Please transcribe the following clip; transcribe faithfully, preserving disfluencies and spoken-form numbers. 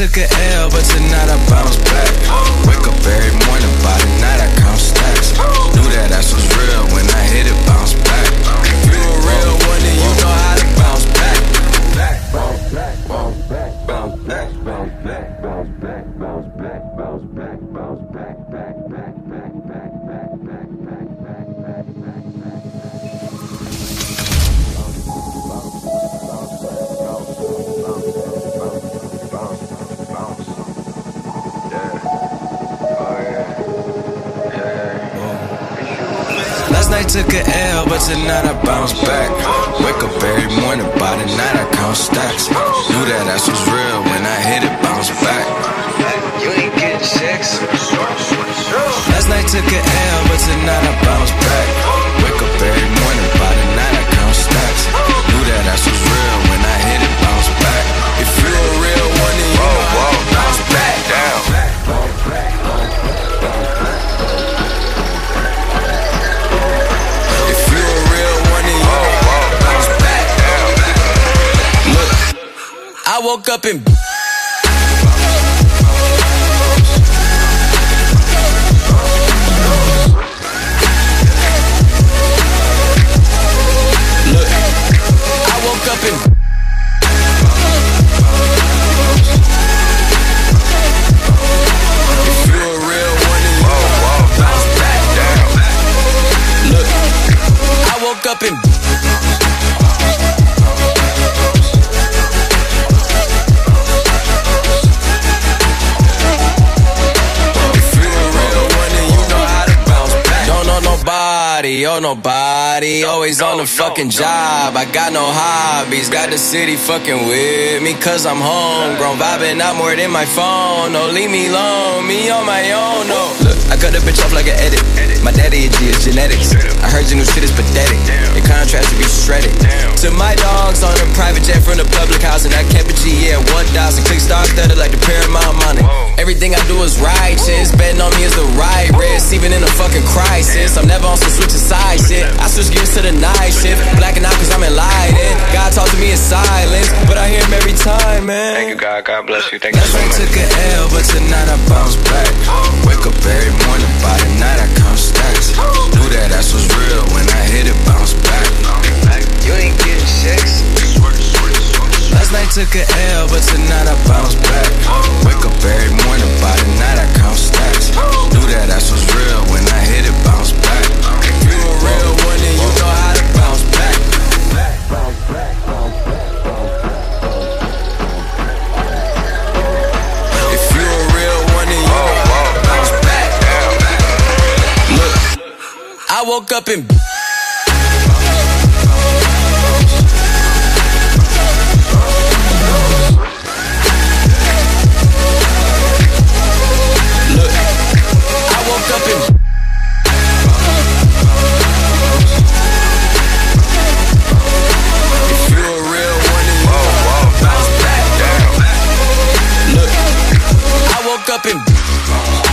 took a L, but tonight I bounce back. Wake up every morning, by the night I count stacks. Knew that ass was real when I hit it, bounce back. If you a real one, then you know how to bounce back. Bounce back, bounce back, bounce back, bounce back, bounce back, bounce back, bounce back, bounce back, back, back, back, back, back, back, back, back, back, back, back. Last night took a L, but tonight I bounce back. Wake up every morning, by the night I count stacks. Knew that ass was real when I hit it, bounce back. You ain't getting sex. Last night took a L, but tonight I bounce back. Wake up every morning, by the night I count stacks. Knew that ass was real when I hit it, bounce back. If you a real one, then you know how to bounce back. Down. I woke up in Look, I woke up in If you're a real one, then you bounce back down. Look, I woke up in Oh nobody, always on the fucking job. I got no hobbies, got the city fucking with me, cause I'm homegrown, vibing out more than my phone. No, leave me alone, me on my own, no. Look, I cut the bitch off like an edit. My daddy a G, it's genetics. I heard your new shit is pathetic. Your contrast to be shredded. To my dogs on a private jet from the public house, and I kept a G, yeah, one thousand. Click stock that like the Paramount money. Everything I do is righteous, betting on me is the right risk, even in a fucking crisis. I'm never on some switching side shit. I switch gears to the night shift, blacking out cause I'm enlightened. God talk to me in silence, but I hear him every time, man. Thank you, God. God bless you. Thank you Last so night much. took a L, but tonight I bounce back. Wake up every morning, by the night I count stacks. Knew that ass was real when I hit it, bounce back. You ain't getting sex. Last night took a L, but tonight I bounce back. Wake up every morning, by the night I count stacks. Knew that ass was real when I hit it, bounce back. If you a real one, then you know how to bounce back. If you a real one, then you know how to bounce back. Look, I woke up in Look, I woke up in If you a real one, then you bounce back down. Look, I woke up in